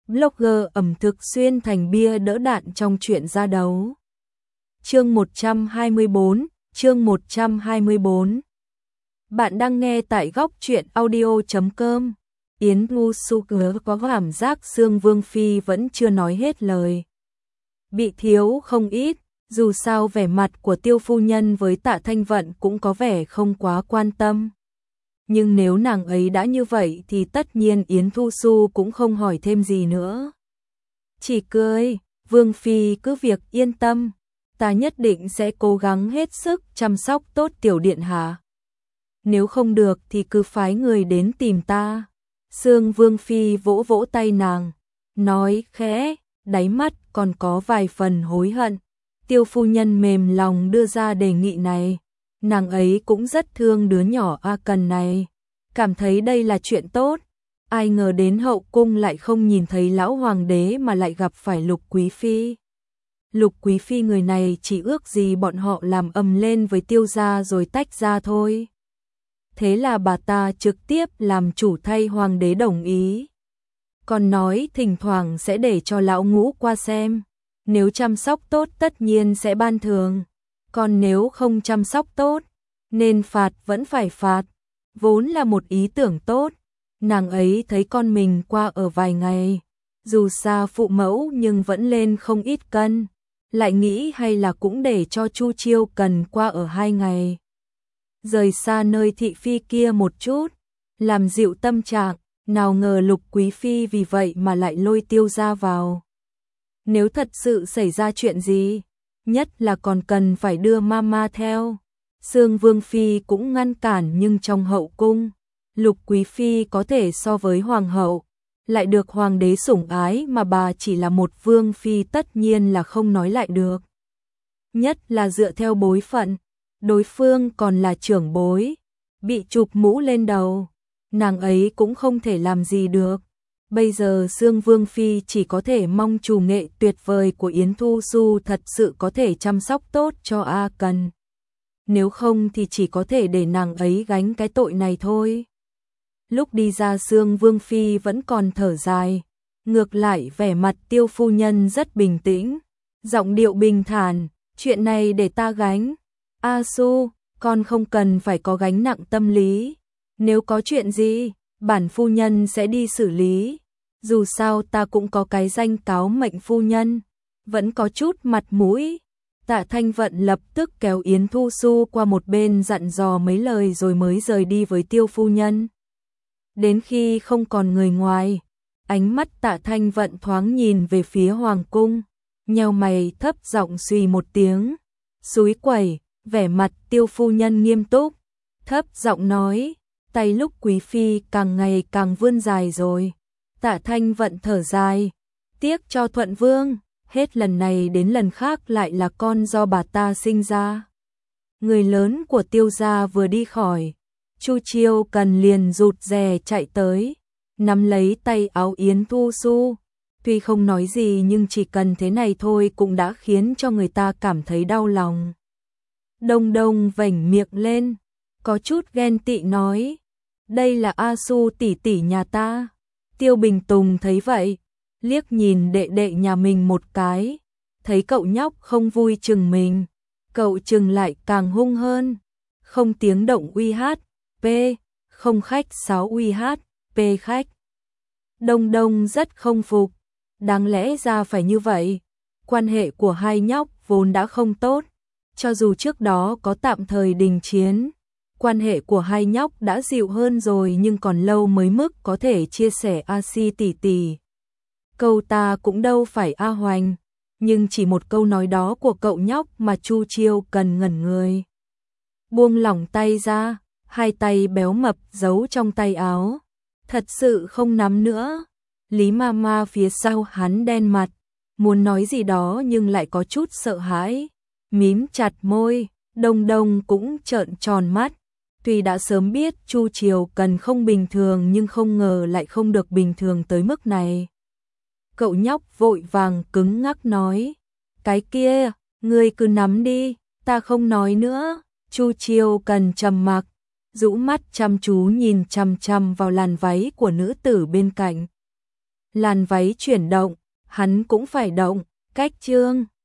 Blogger ẩm thực xuyên thành bia đỡ đạn trong chuyện ra đấu. Chương 124. Bạn đang nghe tại góc truyện audio.com. Yến Ngu Su có cảm giác Sương Vương Phi vẫn chưa nói hết lời. Bị thiếu không ít, dù sao vẻ mặt của Tiêu phu nhân với Tạ Thanh Vận cũng có vẻ không quá quan tâm. Nhưng nếu nàng ấy đã như vậy thì tất nhiên Yến Thu Xu cũng không hỏi thêm gì nữa. Chỉ cười, Vương Phi cứ việc yên tâm, ta nhất định sẽ cố gắng hết sức chăm sóc tốt tiểu điện hạ. Nếu không được thì cứ phái người đến tìm ta. Sương Vương Phi vỗ vỗ tay nàng, nói khẽ, đáy mắt còn có vài phần hối hận. Tiêu phu nhân mềm lòng đưa ra đề nghị này. Nàng ấy cũng rất thương đứa nhỏ A Cần này, cảm thấy đây là chuyện tốt. Ai ngờ đến hậu cung lại không nhìn thấy lão hoàng đế mà lại gặp phải Lục Quý Phi. Lục Quý Phi người này chỉ ước gì bọn họ làm ầm lên với Tiêu gia rồi tách ra thôi. Thế là bà ta trực tiếp làm chủ thay hoàng đế đồng ý. Còn nói thỉnh thoảng sẽ để cho lão ngũ qua xem. Nếu chăm sóc tốt tất nhiên sẽ ban thưởng. Còn nếu không chăm sóc tốt, nên phạt vẫn phải phạt. Vốn là một ý tưởng tốt. Nàng ấy thấy con mình qua ở vài ngày. Dù xa phụ mẫu nhưng vẫn lên không ít cân. Lại nghĩ hay là cũng để cho Chu Chiêu Cần qua ở 2 ngày. Rời xa nơi thị phi kia một chút, làm dịu tâm trạng. Nào ngờ Lục Quý Phi vì vậy mà lại lôi Tiêu gia vào. Nếu thật sự xảy ra chuyện gì, nhất là còn cần phải đưa mama theo. Sương Vương Phi cũng ngăn cản, nhưng trong hậu cung, Lục Quý Phi có thể so với hoàng hậu, lại được hoàng đế sủng ái, mà bà chỉ là một vương phi tất nhiên là không nói lại được. Nhất là dựa theo bối phận, đối phương còn là trưởng bối, bị chụp mũ lên đầu, nàng ấy cũng không thể làm gì được. Bây giờ Sương Vương Phi chỉ có thể mong chủ nghệ tuyệt vời của Yến Thu Xu thật sự có thể chăm sóc tốt cho A Cần. Nếu không thì chỉ có thể để nàng ấy gánh cái tội này thôi. Lúc đi ra Sương Vương Phi vẫn còn thở dài. Ngược lại vẻ mặt Tiêu phu nhân rất bình tĩnh. Giọng điệu bình thản, chuyện này để ta gánh. A Xu, con không cần phải có gánh nặng tâm lý. Nếu có chuyện gì, bản phu nhân sẽ đi xử lý. Dù sao ta cũng có cái danh cáo mệnh phu nhân, vẫn có chút mặt mũi. Tạ Thanh Vận lập tức kéo Yến Thu Xu qua một bên dặn dò mấy lời rồi mới rời đi với Tiêu phu nhân. Đến khi không còn người ngoài, ánh mắt Tạ Thanh Vận thoáng nhìn về phía hoàng cung, nheo mày thấp giọng suy một tiếng. Xúi quẩy, vẻ mặt Tiêu phu nhân nghiêm túc, thấp giọng nói, tay Lục Quý Phi càng ngày càng vươn dài rồi. Tạ Thanh Vận thở dài, tiếc cho Thuận Vương, hết lần này đến lần khác lại là con do bà ta sinh ra. Người lớn của Tiêu gia vừa đi khỏi, Chu Chiêu Cần liền rụt rè chạy tới, nắm lấy tay áo Yến Thu Xu. Tuy không nói gì nhưng chỉ cần thế này thôi cũng đã khiến cho người ta cảm thấy đau lòng. Đông Đông vểnh miệng lên, có chút ghen tị nói, đây là A Xu tỷ tỷ nhà ta. Tiêu Bình Tùng thấy vậy, liếc nhìn đệ đệ nhà mình một cái, thấy cậu nhóc không vui chừng mình, cậu chừng lại càng hung hơn. Không tiếng động uy hát, p, không khách sáo uy hát, p khách. Đông Đông rất không phục, đáng lẽ ra phải như vậy. Quan hệ của hai nhóc vốn đã không tốt, cho dù trước đó có tạm thời đình chiến. Quan hệ của hai nhóc đã dịu hơn rồi nhưng còn lâu mới mức có thể chia sẻ A Si tỷ tỷ. Câu ta cũng đâu phải A Hoành, nhưng chỉ một câu nói đó của cậu nhóc mà Chu Chiêu Cần ngẩn người. Buông lỏng tay ra, hai tay béo mập giấu trong tay áo. Thật sự không nắm nữa. Lý Mama phía sau hắn đen mặt, muốn nói gì đó nhưng lại có chút sợ hãi. Mím chặt môi, Đông Đông cũng trợn tròn mắt. Tuy đã sớm biết Chu Chiêu Cần không bình thường nhưng không ngờ lại không được bình thường tới mức này. Cậu nhóc vội vàng cứng ngắc nói, cái kia, ngươi cứ nắm đi, ta không nói nữa. Chu Chiêu Cần trầm mặc, rũ mắt chăm chú nhìn chằm chằm vào làn váy của nữ tử bên cạnh. Làn váy chuyển động, hắn cũng phải động, cách chương.